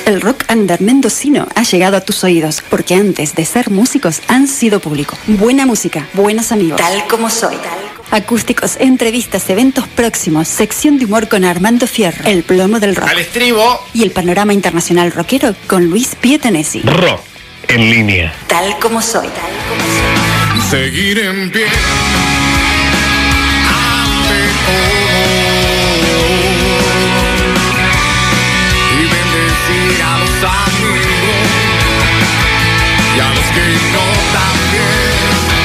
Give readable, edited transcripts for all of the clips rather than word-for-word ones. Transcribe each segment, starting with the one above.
El rock under mendocino ha llegado a tus oídos, porque antes de ser músicos han sido público. Buena música, buenos amigos. Tal como soy. Acústicos, entrevistas, eventos próximos, sección de humor con Armando Fierro, el plomo del rock. Al estribo. Y el panorama internacional rockero con Luis Pietanesi. Rock en línea. Tal como soy. Seguir en pie. A los amigos y a los que no también.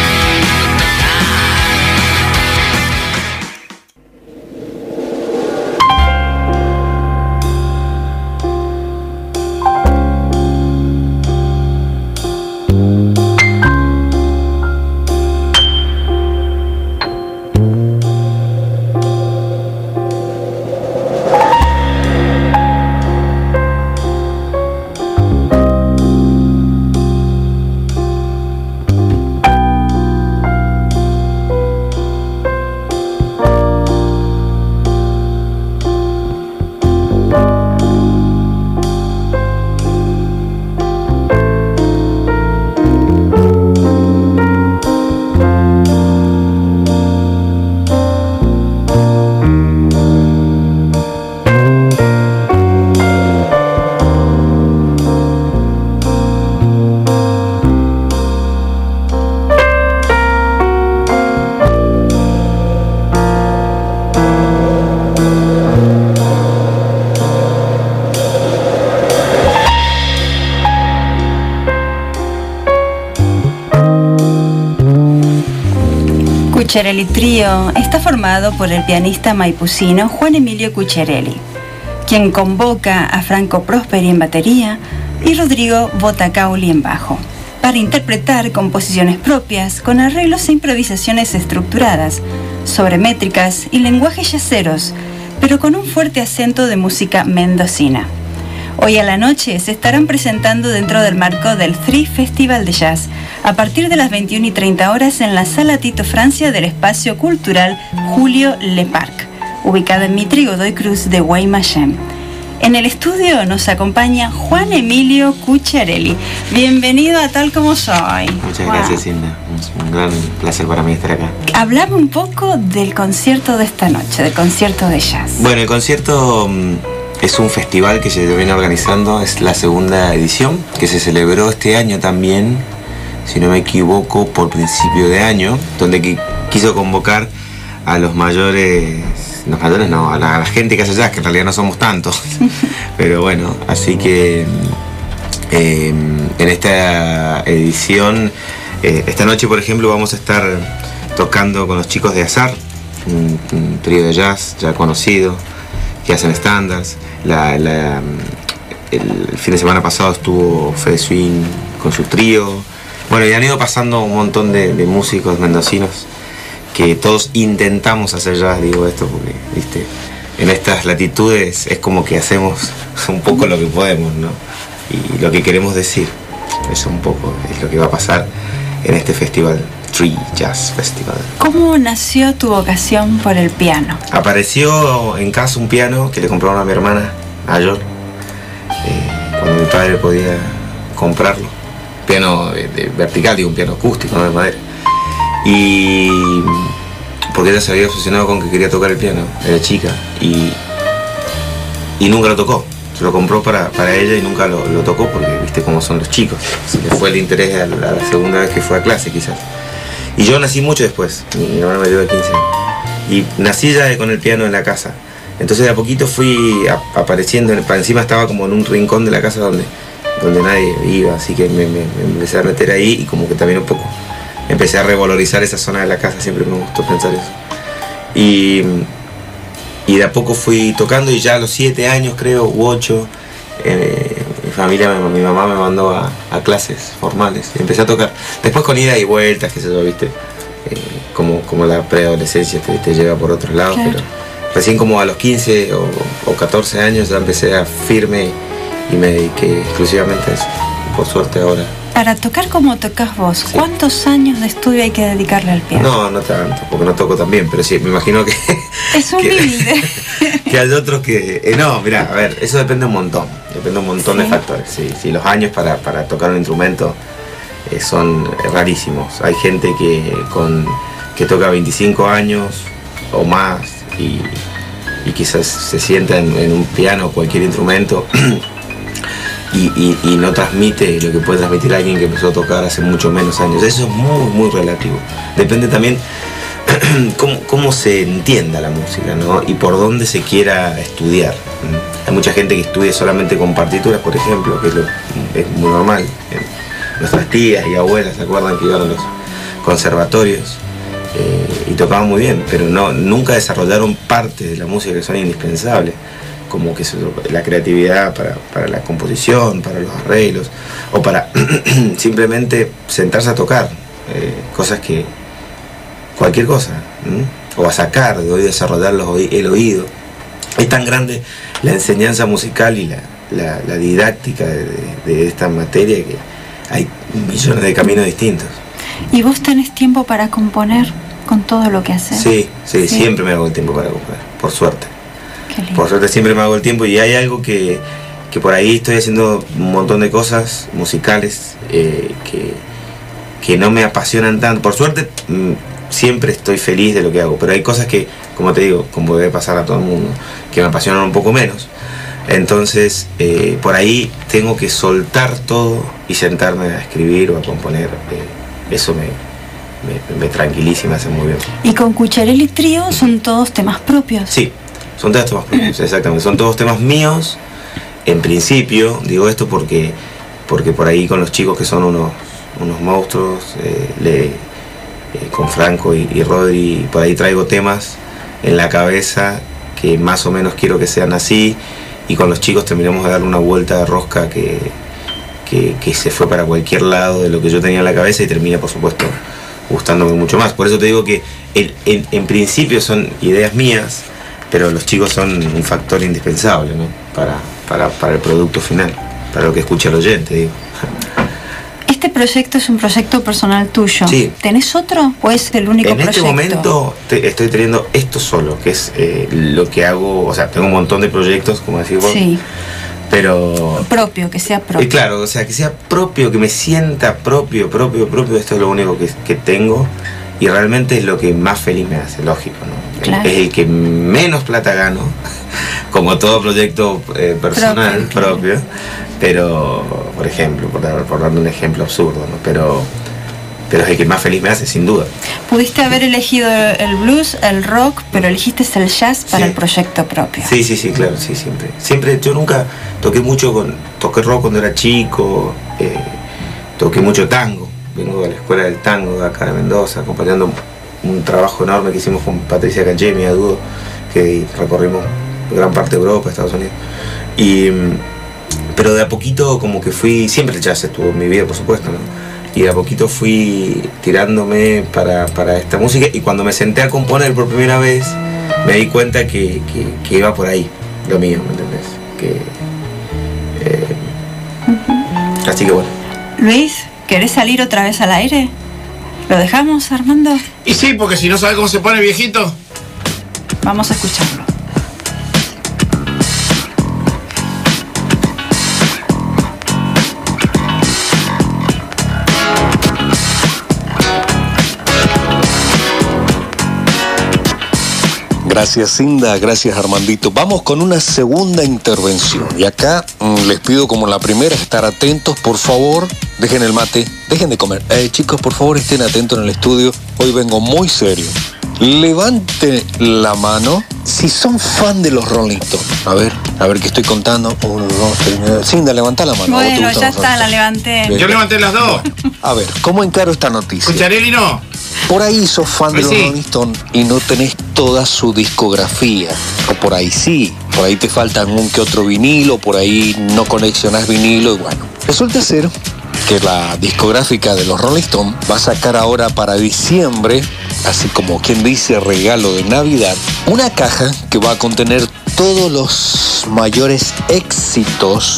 Cucciarelli Trío está formado por el pianista maipucino Juan Emilio Cucciarelli, quien convoca a Franco Prosperi en batería y Rodrigo Botacauli en bajo, para interpretar composiciones propias con arreglos e improvisaciones estructuradas, sobre métricas y lenguajes yaceros, pero con un fuerte acento de música mendocina. Hoy a la noche se estarán presentando dentro del marco del Three Festival de Jazz a partir de las 21:30 horas en la Sala Tito Francia del Espacio Cultural Julio Leparc, ubicada en Mitre y Godoy Cruz de Guaymallén. En el estudio nos acompaña Juan Emilio Cucciarelli. Bienvenido a Tal Como Soy. Muchas gracias, Cinda. Es un gran placer para mí estar acá. Hablame un poco del concierto de esta noche, del concierto de jazz. Bueno, el concierto es un festival que se viene organizando, es la segunda edición, que se celebró este año también, si no me equivoco, por principio de año, donde quiso convocar a los mayores, no, a la gente que hace jazz, que en realidad no somos tantos, pero bueno, así que en esta edición, esta noche por ejemplo vamos a estar tocando con los chicos de Azar, un trío de jazz ya conocido, que hacen estándares. El fin de semana pasado estuvo Fede Swing con su trío. Bueno, y han ido pasando un montón de músicos mendocinos que todos intentamos hacer jazz, digo esto porque, viste, en estas latitudes es como que hacemos un poco lo que podemos, ¿no? Y lo que queremos decir, eso un poco es lo que va a pasar en este festival, Three Jazz Festival. ¿Cómo nació tu vocación por el piano? Apareció en casa un piano que le compraron a mi hermana mayor, cuando mi padre podía comprarlo. Piano de vertical, digo, un piano acústico, no de madera. Y porque ella se había obsesionado con que quería tocar el piano, era chica, y nunca lo tocó. Se lo compró para ella y nunca lo tocó porque viste cómo son los chicos. Se le fue el interés a la segunda vez que fue a clase quizás. Y yo nací mucho después, mi hermana me dio de 15 años. Y nací ya con el piano en la casa. Entonces de a poquito fui apareciendo, para encima estaba como en un rincón de la casa donde nadie iba, así que me empecé a meter ahí y como que también un poco empecé a revalorizar esa zona de la casa, siempre me gustó pensar eso. Y de a poco fui tocando y ya a los 7 años creo, u 8, mi mamá me mandó a clases formales y empecé a tocar. Después con ida y vueltas, qué sé yo, viste, como la preadolescencia te lleva por otros lados, claro. Pero recién como a los 15 o 14 años ya empecé a firme y me dediqué exclusivamente a eso. Por suerte ahora Para tocar como tocas vos, Sí. ¿cuántos años de estudio hay que dedicarle al piano? No tanto, porque no toco tan bien, pero sí, me imagino que... Es humilde. que hay otros que... no, mirá, a ver, eso depende un montón. Depende un montón Sí. de factores. Sí, los años para tocar un instrumento son rarísimos. Hay gente que toca 25 años o más y quizás se sienta en un piano o cualquier instrumento y no transmite lo que puede transmitir alguien que empezó a tocar hace mucho menos años. Eso es muy relativo. Depende también cómo se entienda la música, ¿no? Y por dónde se quiera estudiar. Hay mucha gente que estudia solamente con partituras, por ejemplo, que es muy normal. Nuestras tías y abuelas se acuerdan que iban a los conservatorios y tocaban muy bien, pero nunca desarrollaron partes de la música que son indispensables, como que la creatividad para la composición, para los arreglos, o para simplemente sentarse a tocar cosas que... cualquier cosa, o a sacar de oído, desarrollar el oído. Es tan grande la enseñanza musical y la didáctica de esta materia que hay millones de caminos distintos. ¿Y vos tenés tiempo para componer con todo lo que haces? Sí, siempre me hago el tiempo para componer, por suerte. Qué lindo. Por suerte siempre me hago el tiempo y hay algo que por ahí estoy haciendo un montón de cosas musicales que no me apasionan tanto. Por suerte siempre estoy feliz de lo que hago, pero hay cosas que, como te digo, como debe pasar a todo el mundo, que me apasionan un poco menos. Entonces, por ahí tengo que soltar todo y sentarme a escribir o a componer. Eso me tranquiliza y me hace muy bien. ¿Y con Cucharelli Trío son todos temas propios? Sí, son todos temas propios, exactamente. Son todos temas míos, en principio. Digo esto porque por ahí con los chicos que son unos monstruos, con Franco y Rodri, por ahí traigo temas en la cabeza que más o menos quiero que sean así, y con los chicos terminamos de darle una vuelta de rosca que se fue para cualquier lado de lo que yo tenía en la cabeza y termina, por supuesto, gustándome mucho más. Por eso te digo que en principio son ideas mías, pero los chicos son un factor indispensable, ¿no? para el producto final, para lo que escucha el oyente, digo. Este proyecto es un proyecto personal tuyo. Sí. ¿Tenés otro o es el único En este proyecto? momento estoy teniendo esto solo, que es lo que hago. O sea, tengo un montón de proyectos, como decís vos, Sí, pero... propio, que sea propio. claro, o sea, que sea propio, que me sienta propio, esto es lo único que tengo, y realmente es lo que más feliz me hace, lógico, ¿no? Claro. Es el que menos plata gano, como todo proyecto personal, propio, pero, por ejemplo, por darle un ejemplo absurdo, ¿no? Pero es el que más feliz me hace, sin duda. Pudiste haber elegido el blues, el rock, pero elegiste el jazz para Sí. el proyecto propio. Sí, claro, sí, siempre, yo nunca toqué rock cuando era chico, toqué mucho tango, vengo de la escuela del tango de acá de Mendoza, acompañando un trabajo enorme que hicimos con Patricia Cachemi, a dúo, que recorrimos gran parte de Europa, Estados Unidos, pero de a poquito como que fui, siempre el jazz estuvo en mi vida, por supuesto, ¿no? Y de a poquito fui tirándome para esta música, y cuando me senté a componer por primera vez me di cuenta que iba por ahí lo mío, ¿me entendés? Así que bueno. Luis, ¿querés salir otra vez al aire? ¿Lo dejamos, Armando? Y sí, porque si no sabe cómo se pone viejito. Vamos a escucharlo. Gracias, Cinda, gracias, Armandito. Vamos con una segunda intervención. Y acá les pido, como la primera, estar atentos, por favor. Dejen el mate, dejen de comer. Chicos, por favor, estén atentos en el estudio. Hoy vengo muy serio. Levanten la mano si son fan de los Rolling Stones. A ver que estoy contando. 1, 2, 3. Cinda, levanta la mano. Bueno, ya está, la levanté. Bien. Yo levanté las dos. A ver, ¿cómo encaro esta noticia? Cucharelli no. Por ahí sos fan de los Sí. Rolling Stones y no tenés toda su discografía. O por ahí sí. Por ahí te faltan un que otro vinilo, por ahí no coleccionás vinilo y bueno. Resulta ser que la discográfica de los Rolling Stones va a sacar ahora para diciembre, así como quien dice regalo de Navidad, una caja que va a contener todos los mayores éxitos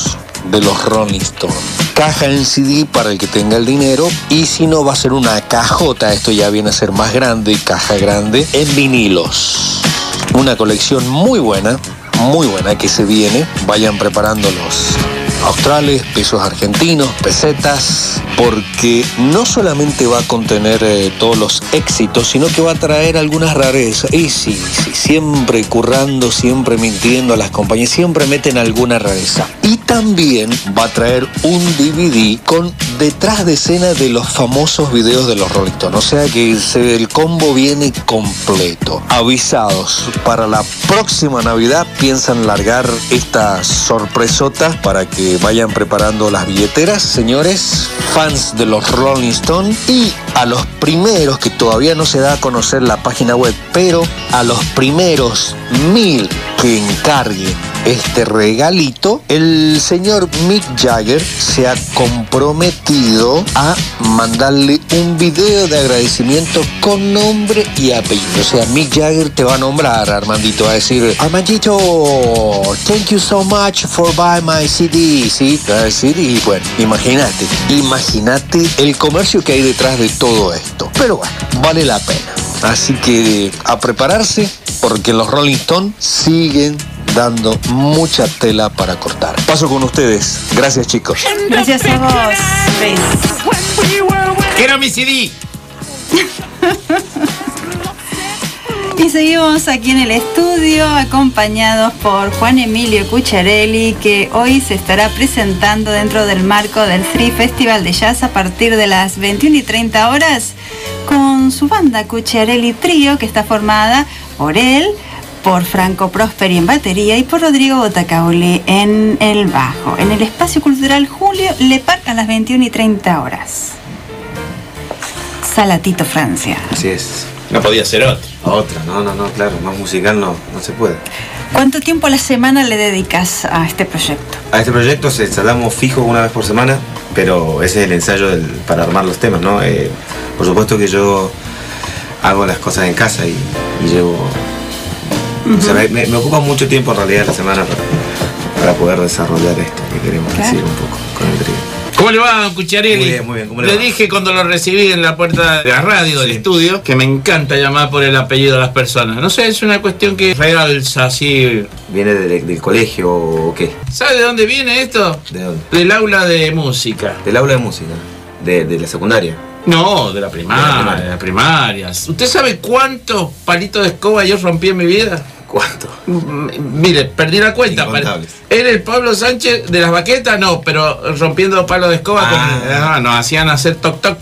de los Rolling Stones. Caja en CD para el que tenga el dinero, y si no va a ser una cajota, esto ya viene a ser más grande, caja grande, en vinilos. Una colección muy buena que se viene. Vayan preparando los australes, pesos argentinos, pesetas, porque no solamente va a contener todos los éxitos, sino que va a traer algunas rarezas. Y sí, siempre currando, siempre mintiendo a las compañías, siempre meten alguna rareza. Y también va a traer un DVD con detrás de escena de los famosos videos de los Rolling Stones. O sea que el combo viene completo. Avisados, para la próxima Navidad piensan largar esta sorpresota para que vayan preparando las billeteras, señores, fans de los Rolling Stones. Y a los primeros, que todavía no se da a conocer la página web, pero a los primeros 1000 que encarguen este regalito, el señor Mick Jagger se ha comprometido a mandarle un video de agradecimiento con nombre y apellido. O sea, Mick Jagger te va a nombrar, Armandito, va a decir: Armandito, thank you so much for buying my CD. Sí, te va a decir. Y bueno, imagínate el comercio que hay detrás de todo esto. Pero bueno, vale la pena. Así que a prepararse, porque los Rolling Stones siguen dando mucha tela para cortar. Paso con ustedes. Gracias, chicos. Gracias a vos, Luis. ¡Quiero mi CD! Y seguimos aquí en el estudio acompañados por Juan Emilio Cucciarelli, que hoy se estará presentando dentro del marco del Free Festival de Jazz a partir de las 21:30 horas con su banda Cucciarelli Trío, que está formada por él, por Franco Prosperi en batería y por Rodrigo Botacauli en el bajo, en el Espacio Cultural Julio Lepar a las 21:30 horas. Sala Tito, Francia. Así es. No podía ser otra. Otra, no, claro, más musical no se puede. ¿Cuánto tiempo a la semana le dedicas a este proyecto? A este proyecto ensayamos fijo una vez por semana, pero ese es el ensayo para armar los temas, ¿no? Por supuesto que yo hago las cosas en casa y llevo... O sea, me ocupa mucho tiempo en realidad la semana para poder desarrollar esto que queremos decir un poco con el trío. ¿Cómo le va, don Cucciarelli? Muy bien, ¿cómo le Le va? dije cuando lo recibí en la puerta de la radio, del estudio, que me encanta llamar por el apellido de las personas. No sé, es una cuestión que realza así. ¿Viene del colegio o qué? ¿Sabe de dónde viene esto? ¿De dónde? Del aula de música. Del aula de música, de la secundaria. No, de la primaria. De la primaria. ¿Usted sabe cuántos palitos de escoba yo rompí en mi vida? ¿Cuánto? Mire, perdí la cuenta. Incontables. ¿Era el Pablo Sánchez de las baquetas? No, pero rompiendo palos de escoba nos hacían hacer toc toc.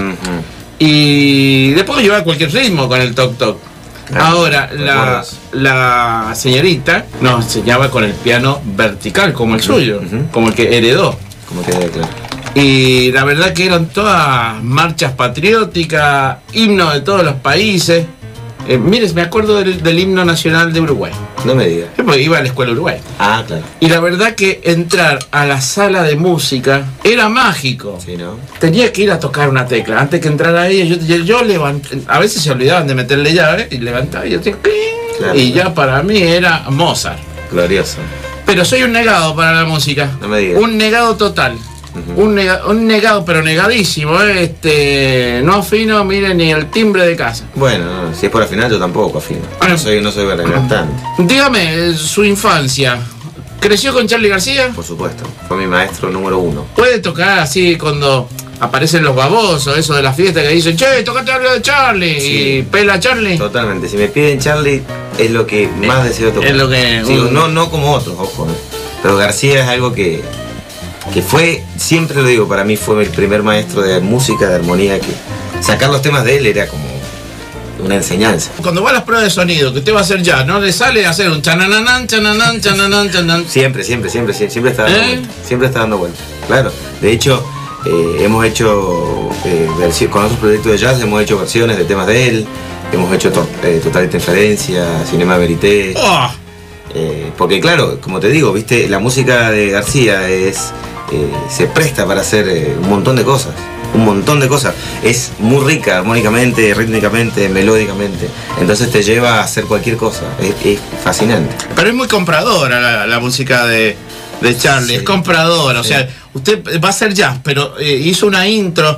Y después llevaba cualquier ritmo con el toc toc. Ahora, la señorita nos enseñaba con el piano vertical, como el suyo, como el que heredó. Como que claro. Y la verdad que eran todas marchas patrióticas, himnos de todos los países. Mire, me acuerdo del himno nacional de Uruguay. No me digas. Porque iba a la escuela Uruguay. Ah, claro. Y la verdad que entrar a la sala de música era mágico. Sí, ¿no? Tenía que ir a tocar una tecla. Antes que entrar a ella, yo levanté. A veces se olvidaban de meterle llave y levantaba y yo decía, claro, y ya para mí era Mozart. Glorioso. Pero soy un negado para la música. No me digas. Un negado total. Un negado, pero negadísimo. No afino, mire, ni el timbre de casa. Bueno, si es por afinar, yo tampoco afino. No soy cantante. Dígame, su infancia. ¿Creció con Charly García? Por supuesto, fue mi maestro número 1. ¿Puede tocar así cuando aparecen los babosos, eso de la fiesta que dicen, che, tocate algo de Charly? Sí. Y pela Charly. Totalmente, si me piden Charly es lo que más deseo tocar. Es lo que... Sí, no como otros, ojo. Pero García es algo que fue, siempre lo digo, para mí fue mi primer maestro de música, de armonía, que sacar los temas de él era como una enseñanza. Cuando va a las pruebas de sonido, que usted va a hacer ya, ¿no le sale a hacer un chananán, chananán, chananán, chananán? Siempre está dando vuelta. Siempre está dando vuelta. Claro. De hecho, hemos hecho con otros proyectos de jazz, hemos hecho versiones de temas de él, hemos hecho Total Interferencia, Cinema Verité. Oh. Porque claro, como te digo, viste, la música de García se presta para hacer un montón de cosas. Es muy rica armónicamente, rítmicamente, melódicamente. Entonces te lleva a hacer cualquier cosa. Es fascinante. Pero es muy compradora la música de de Charlie, Sí. es compradora. O Sí. sea, usted va a hacer jazz, pero hizo una intro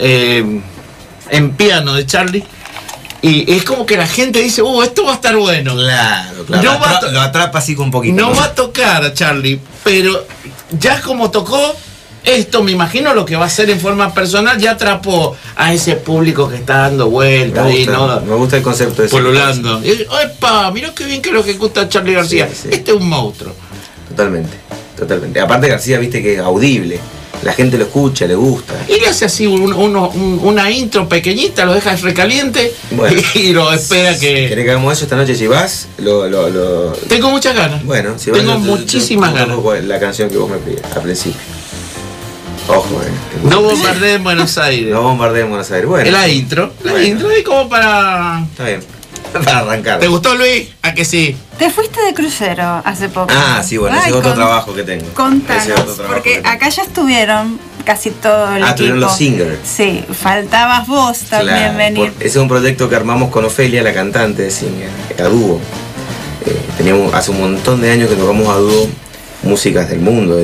en piano de Charlie. Y es como que la gente dice, esto va a estar bueno. Claro. No va a Lo atrapa así con un poquito. No va a tocar a Charlie, pero ya como tocó esto, me imagino lo que va a hacer en forma personal, ya atrapó a ese público que está dando vueltas ahí, ¿no? Me gusta el concepto de ese. Polulando. Y, ¡epa! Mirá qué bien que lo ejecuta Charlie García. Sí. Este es un monstruo. Totalmente. Aparte García, viste que es audible. La gente lo escucha, le gusta. Y le hace así una intro pequeñita, lo deja recaliente Bueno. y lo espera ¿Querés que... que hagamos eso esta noche? Si vas, Tengo muchas ganas. Bueno, si vas, Tengo yo muchísimas ganas. toco la canción que vos me pedías al principio. Ojo, No bombardeen Buenos Aires. No bombardeemos Buenos Aires. Bueno. La intro Bueno. es como para... Está bien. Para arrancar. ¿Te gustó, Luis? ¿A que sí? Te fuiste de crucero hace poco. Ah, sí, bueno, ese es otro trabajo que tengo. Ese es Contanos, otro trabajo porque que tengo. acá ya estuvieron casi todo el equipo. Estuvieron los singers. Sí, faltabas vos también Claro, venir. ese es un proyecto que armamos con Ofelia, la cantante de Singer, a dúo. Teníamos hace un montón de años que tocamos a dúo músicas del mundo,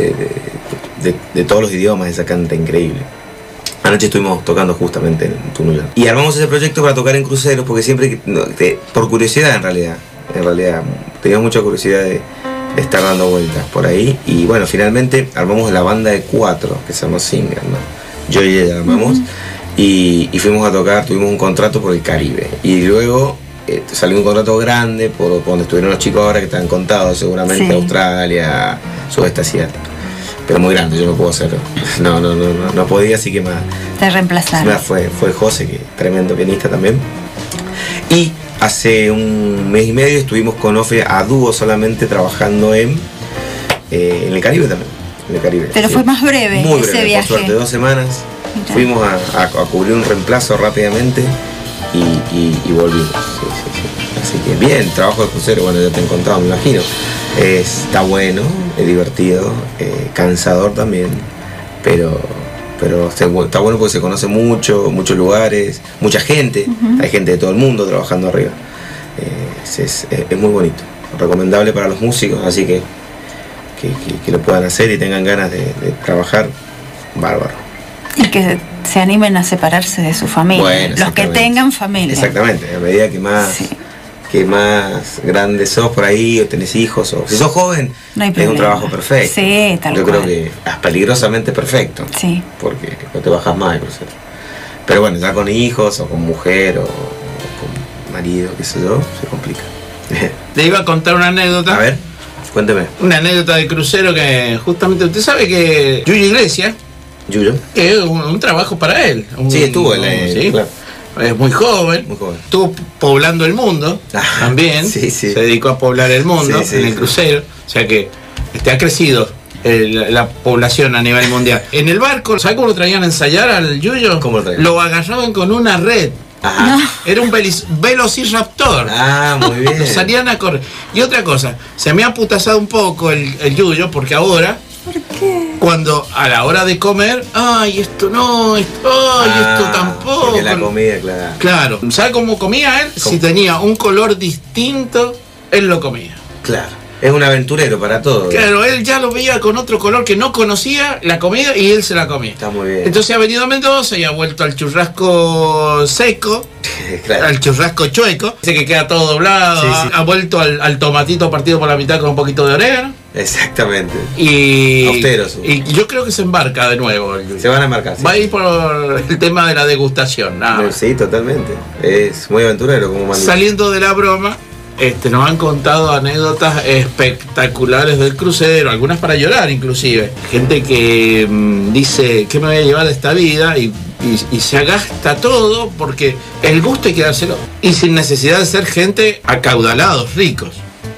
de todos los idiomas, esa canta increíble. Anoche estuvimos tocando justamente en Tunuyán. Y armamos ese proyecto para tocar en cruceros, porque siempre, por curiosidad en realidad, teníamos mucha curiosidad de estar dando vueltas por ahí. Y bueno, finalmente armamos la banda de 4, que se llama Singer, ¿no? Yo y ella armamos. Y fuimos a tocar, tuvimos un contrato por el Caribe. Y luego salió un contrato grande por donde estuvieron los chicos ahora que están contados, seguramente Sí. Australia, Sudeste Asiático. Pero muy grande, yo no puedo hacer. No podía, así que más. Te reemplazaron. Fue José, que es tremendo pianista también. Y hace un mes y medio estuvimos con Ofe a dúo solamente trabajando en el Caribe también. En el Caribe. Pero fue más breve Muy ese breve, viaje. por suerte, 2 semanas. Mira. Fuimos a cubrir un reemplazo rápidamente y volvimos. Sí. Así que bien, trabajo de crucero, bueno, ya te he encontrado, me imagino. Está bueno, es divertido, cansador también, pero está bueno porque se conoce muchos lugares, mucha gente, hay gente de todo el mundo trabajando arriba. Es muy bonito, recomendable para los músicos, así que lo puedan hacer y tengan ganas de trabajar, bárbaro. Y que se animen a separarse de su familia. Bueno, los que exactamente. tengan familia. Exactamente, a medida que más... Sí. Que más grande sos por ahí, o tenés hijos, o si sos joven, No hay es un problema. trabajo perfecto. Sí, tal Yo cual. creo que es peligrosamente perfecto, Sí. porque no te bajas más de crucero. Pero bueno, ya con hijos, o con mujer, o con marido, qué sé yo, se complica. Te iba a contar una anécdota. A ver, cuénteme. Una anécdota de crucero que justamente usted sabe que Yuyo Iglesias, Yuyo. que es un trabajo para él. Sí, estuvo en sí. claro. Es muy joven. Muy joven. Estuvo poblando el mundo Ah, también. sí. Se dedicó a poblar el mundo Sí, en el sí. crucero. O sea que ha crecido la población a nivel mundial. En el barco, ¿sabe cómo lo traían a ensayar al Yuyo? ¿Cómo lo traían? Lo agarraban con una red. Ajá. Era un velociraptor. Ah, muy bien. Salían a correr. Y otra cosa, se me ha putazado un poco el Yuyo, porque ahora, ¿Por qué? cuando a la hora de comer, ay, esto no, esto tampoco. Porque la comida, claro. Claro, ¿sabe cómo comía él? ¿Cómo? Si tenía un color distinto, él lo comía. Claro. Es un aventurero para todo. Claro, él ya lo veía con otro color que no conocía, la comida, y él se la comía. Está muy bien. Entonces ha venido a Mendoza y ha vuelto al churrasco seco, Claro. al churrasco chueco, ese que queda todo doblado, Sí, sí. ha vuelto al tomatito partido por la mitad con un poquito de orégano. Exactamente. Y, Austero, sí. y yo creo que se embarca de nuevo. el Yuyo. Se van a marcar. Sí. Va a ir por el tema de la degustación. Nada más. Sí, totalmente. Es muy aventurero como man. Saliendo de la broma, nos han contado anécdotas espectaculares del crucero, algunas para llorar inclusive. Gente que dice, ¿qué me voy a llevar de esta vida? Y se agasta todo porque el gusto hay que dárselo. Y sin necesidad de ser gente acaudalados, ricos.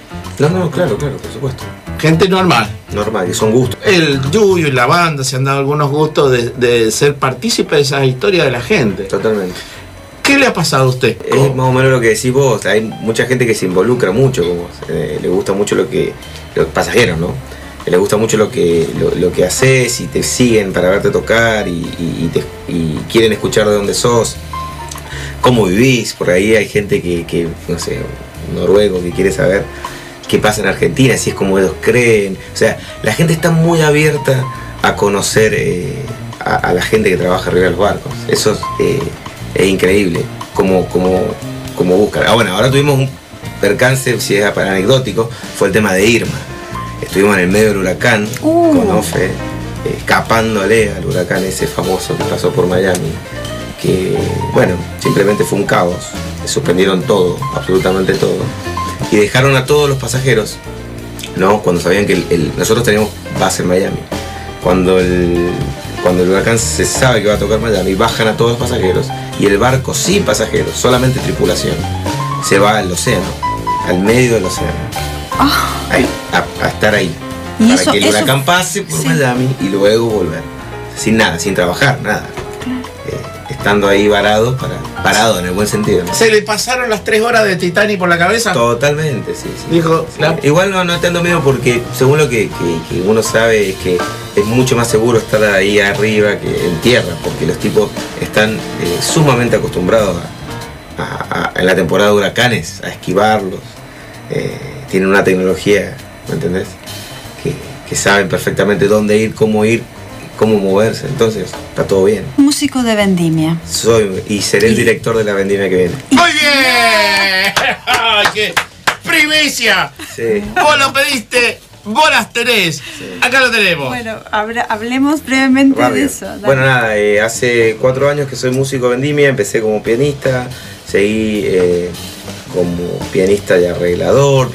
No, claro, por supuesto. Gente normal. Normal, que son gustos. El Yuyo y la banda se han dado algunos gustos de ser partícipes de esa historia de la gente. Totalmente. ¿Qué le ha pasado a usted? Es más o menos lo que decís vos. Hay mucha gente que se involucra mucho con vos. Le gusta mucho los pasajeros, ¿no? Le gusta mucho lo que haces y te siguen para verte tocar y quieren escuchar de dónde sos, cómo vivís. Por ahí hay gente que no sé, noruego, que quiere saber qué pasa en Argentina, si es como ellos creen. O sea, la gente está muy abierta a conocer a la gente que trabaja arriba de los barcos. Eso es increíble, como buscan. Bueno, ahora tuvimos un percance, si es anecdótico, fue el tema de Irma. Estuvimos en el medio del huracán con Ofe, escapándole al huracán ese famoso que pasó por Miami, que, bueno, simplemente fue un caos. Suspendieron todo, absolutamente todo, y dejaron a todos los pasajeros, ¿no? Cuando sabían que nosotros teníamos base en Miami. Cuando el huracán se sabe que va a tocar Miami, bajan a todos los pasajeros y el barco sin pasajeros, solamente tripulación, se va al océano, al medio del océano, ahí, a estar ahí, para eso, que el huracán pase por Miami y luego volver, sin nada, sin trabajar, nada. Estando ahí parado en el buen sentido, ¿no? ¿Se le pasaron las 3 horas de Titanic por la cabeza? Totalmente, sí. Dijo, sí. Igual no tengo miedo porque según lo que uno sabe es que es mucho más seguro estar ahí arriba que en tierra, porque los tipos están sumamente acostumbrados en la temporada de huracanes a esquivarlos. Tienen una tecnología, ¿me entendés? Que saben perfectamente dónde ir, cómo moverse, entonces está todo bien. Músico de vendimia. Soy y seré el director de la vendimia que viene. ¡Muy bien! ¡Ay, qué primicia! Sí. Vos lo pediste, vos las tenés. Sí. Acá lo tenemos. Bueno, hablemos brevemente Rápido. de eso. Dale. Bueno, nada, hace 4 años que soy músico de vendimia, empecé como pianista, seguí como pianista y arreglador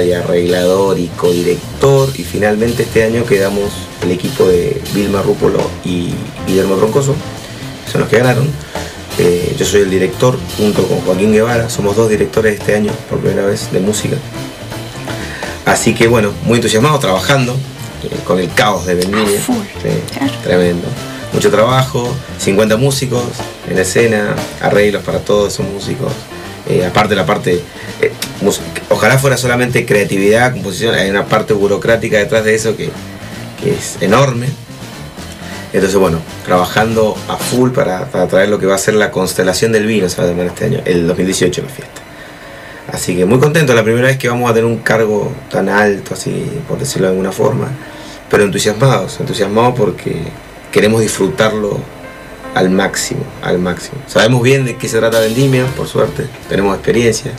y codirector, y finalmente este año quedamos el equipo de Vilma Rúpolo y Guillermo Troncoso, son los que ganaron. Yo soy el director junto con Joaquín Guevara, somos 2 directores este año por primera vez de música. Así que bueno, muy entusiasmado, trabajando con el caos de vendimia. Claro. Tremendo. Mucho trabajo, 50 músicos en escena, arreglos para todos esos músicos. Aparte la parte, ojalá fuera solamente creatividad, composición, hay una parte burocrática detrás de eso que es enorme. Entonces bueno, trabajando a full para traer lo que va a ser la constelación del vino, se va a llamar este año, el 2018 la fiesta. Así que muy contento, la primera vez que vamos a tener un cargo tan alto, así por decirlo de alguna forma, pero entusiasmados porque queremos disfrutarlo al máximo. Sabemos bien de qué se trata vendimia, por suerte, tenemos experiencia,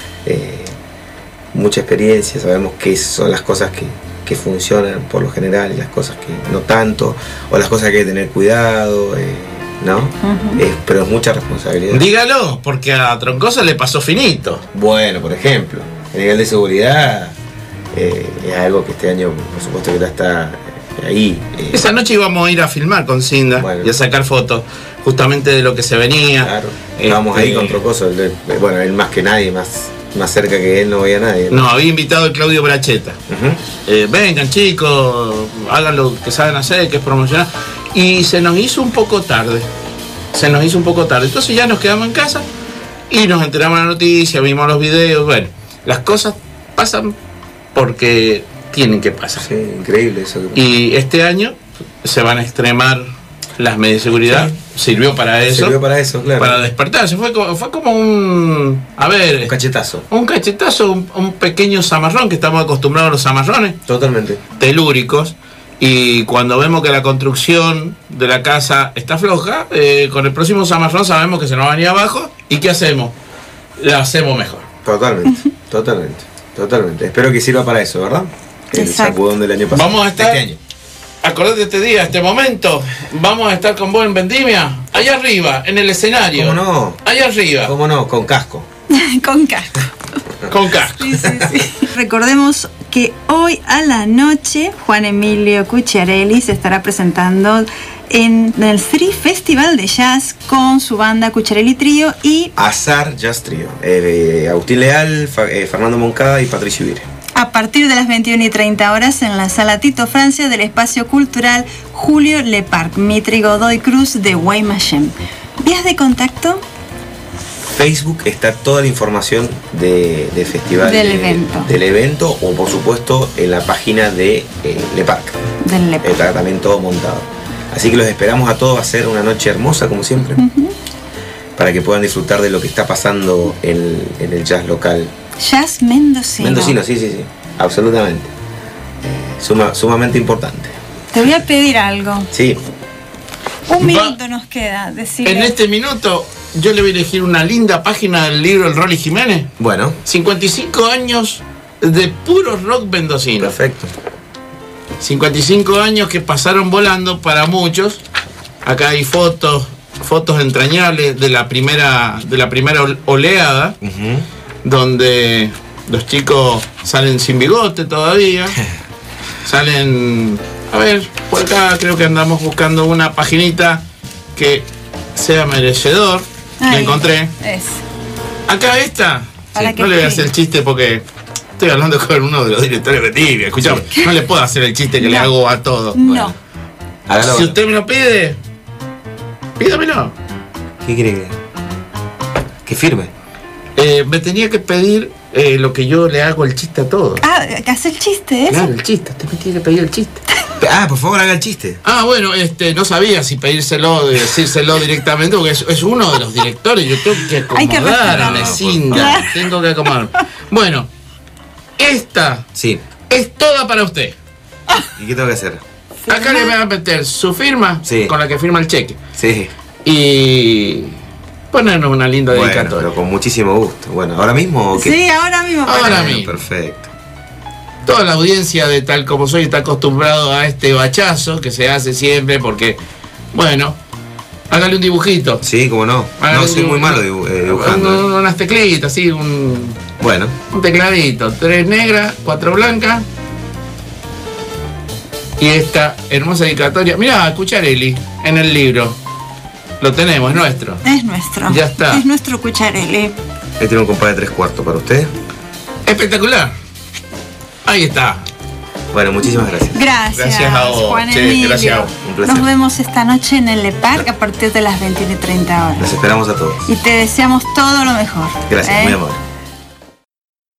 mucha experiencia, sabemos qué son las cosas que funcionan por lo general y las cosas que no tanto, o las cosas que hay que tener cuidado, ¿no? Pero es mucha responsabilidad. Dígalo, porque a Troncoso le pasó finito. Bueno, por ejemplo, el nivel de seguridad es algo que este año, por supuesto, que ya está ahí. Esa noche íbamos a ir a filmar con Cinda, bueno, y a sacar fotos justamente de lo que se venía. Claro, estábamos ahí con Troncoso, bueno, él más que nadie, más cerca que él no veía a nadie. No, había invitado a Claudio Bracheta. Vengan chicos, hagan lo que saben hacer, que es promocionar. Y se nos hizo un poco tarde. Entonces ya nos quedamos en casa y nos enteramos de la noticia, vimos los videos. Bueno, las cosas pasan porque tienen que pasar. Sí, increíble eso. Y este año se van a extremar las medidas de seguridad. Sí. Sirvió para eso, claro. Para despertarse. Fue como un cachetazo. Un pequeño zamarrón, que estamos acostumbrados a los zamarrones. Totalmente. Telúricos. Y cuando vemos que la construcción de la casa está floja, con el próximo zamarrón sabemos que se nos va a venir abajo. ¿Y qué hacemos? La hacemos mejor. Totalmente. Espero que sirva para eso, ¿verdad? El sacudón del año pasado. Vamos a estar... Este año. Acordate este día, este momento, vamos a estar con vos en Vendimia, allá arriba, en el escenario. ¿Cómo no? Allá arriba. ¿Cómo no? Con casco. Con casco. Con casco. Sí. Recordemos que hoy a la noche Juan Emilio Cucciarelli se estará presentando en el Free Festival de Jazz con su banda Cucciarelli Trío y Azar Jazz Trío. Agustín Leal, Fernando Moncada y Patricio Vire. A partir de las 21:30 horas en la Sala Tito Francia del Espacio Cultural Julio Leparc, Mitri Godoy Cruz de Guaymallén. ¿Vías de contacto? Facebook está toda la información del festival. Del evento, o por supuesto en la página de Leparc. Del Leparc. Está también todo montado. Así que los esperamos a todos, va a ser una noche hermosa como siempre, para que puedan disfrutar de lo que está pasando en el jazz local. Jazz mendocino. Mendocino, sí. absolutamente. Sumamente importante. Te voy a pedir algo. Sí, Un minuto nos queda. Decirle. En este minuto yo le voy a elegir una linda página del libro El Rolly Jiménez. bueno, 55 años de puro rock mendocino. perfecto. 55 años que pasaron volando para muchos. Acá hay fotos entrañables de la primera oleada, Ujú. donde los chicos salen sin bigote todavía. Salen, a ver, por acá creo que andamos buscando una paginita que sea merecedor. La Ahí, encontré. Es. Acá esta, Para sí, que no le voy a escriba. hacer el chiste porque estoy hablando con uno de los directores de Tibia. Escuchame, no le puedo hacer el chiste que le No. hago a todo. No. Hágalo. Si usted me lo pide, pídamelo. ¿Qué quiere que firme? Me tenía que pedir lo que yo le hago el chiste a todos. Ah, que hace el chiste, ¿eh? Claro, el chiste, usted me tiene que pedir el chiste. Ah, por favor, haga el chiste. Ah, bueno, no sabía si pedírselo, decírselo directamente, porque es uno de los directores. Yo tengo que Hay que acomodar a respetarlo. Mecinda. Tengo que acomodar. Bueno, esta Sí. es toda para usted. ¿Y qué tengo que hacer? Acá le voy a meter su firma Sí. con la que firma el cheque. Sí. Y ponernos una linda Bueno, dedicatoria. pero con muchísimo gusto. Bueno, ¿ahora mismo o qué? Sí, ahora mismo. Ahora para- mismo. Bueno, perfecto. Toda la audiencia de Tal Como Soy está acostumbrado a este bachazo que se hace siempre porque, bueno, hágale un dibujito. Sí, cómo no. Hágale No, un soy muy malo dibujando. Unas teclitas, así, un Bueno, tecladito. 3 negras, 4 blancas. Y esta hermosa dedicatoria. Mirá, Cucharelli en el libro. Lo tenemos, es nuestro. Es nuestro. Ya está. Es nuestro Cucharelli. ahí tiene un compadre de 3/4 para usted. Espectacular. Ahí está. Bueno, muchísimas gracias. Gracias, Gracias a vos, Juan che, Emilio. gracias a vos. Un placer. Nos vemos esta noche en el Le Parc a partir de las 21:30 horas. Los esperamos a todos. Y te deseamos todo lo mejor. Gracias, ¿eh? muy amable.